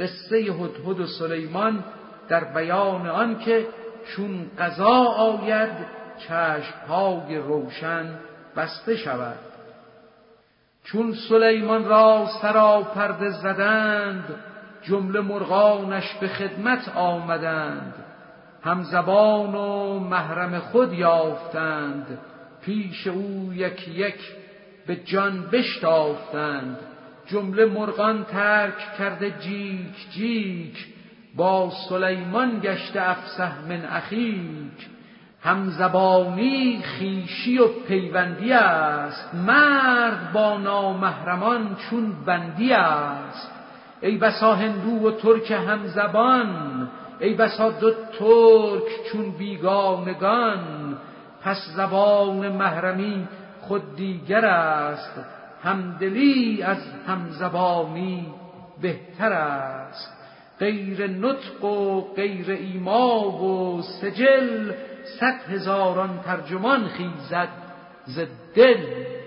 قصه هدهد و سلیمان در بیان آن که چون قضا آید چشم‌های روشن بسته شود. چون سلیمان را سراپرده زدند، جمله مرغانش به خدمت آمدند. همزبان و محرم خود یافتند، پیش او یک یک به جان بشتافتند. جمله مرغان ترک کرده جیک جیک، با سلیمان گشته افصح من اخیک. همزبانی خویشی و پیوندی است، مرد با نامحرمان چون بندی است. ای بسا هندو و ترک همزبان، ای بسا دو ترک چون بیگانگان. پس زبان محرمی خود دیگر است، همدلی از همزبانی بهتر است. غیر نطق و غیر ایما و سجل، 100,000 ترجمان خیزد ز دل.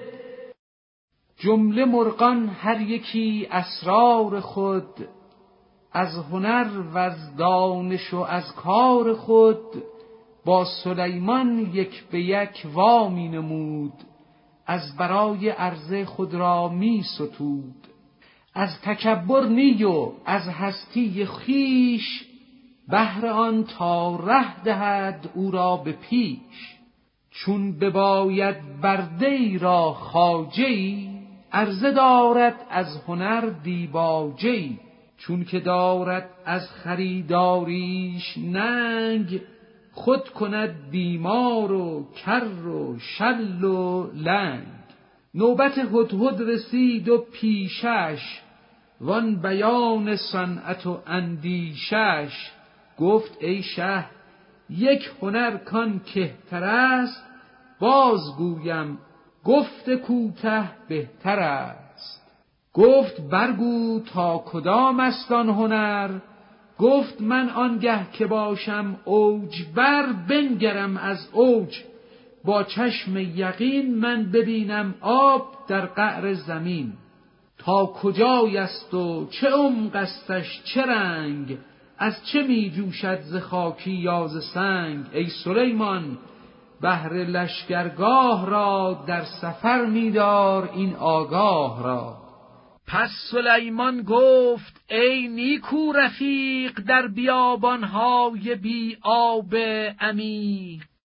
جمله مرغان هر یکی اسرار خود، از هنر و از دانش و از کار خود. با سلیمان یک به یک وامی نمود، از برای عرضه خود را می ستود. از تکبر نی و از هستی خویش، بهر آن تا ره دهد او را به پیش. چون بباید برده را خواجه‌ای، عرضه دارد از هنر دیباجه‌ای. چون که دارد از خریداریش ننگ، خود کند بیمار و کر و شل و لنگ. نوبت هدهد رسید و پیشش، وان بیان صنعت و اندیشش. گفت ای شه یک هنر کان کهتر است، بازگویم گفت کوته بهتر است. گفت برگو تا کدام است آن هنر، گفت من آنگه که باشم اوج بر، بنگرم از اوج با چشم یقین. من ببینم آب در قعر زمین، تا کجای است و چه عمق استش چه رنگ، از چه می جوشد ز خاکی یا ز سنگ. ای سلیمان بهر لشکرگاه را، در سفر می دار این آگاه را. پس سلیمان گفت ای نیکو رفیق، در بیابانهای بی آب عمیق.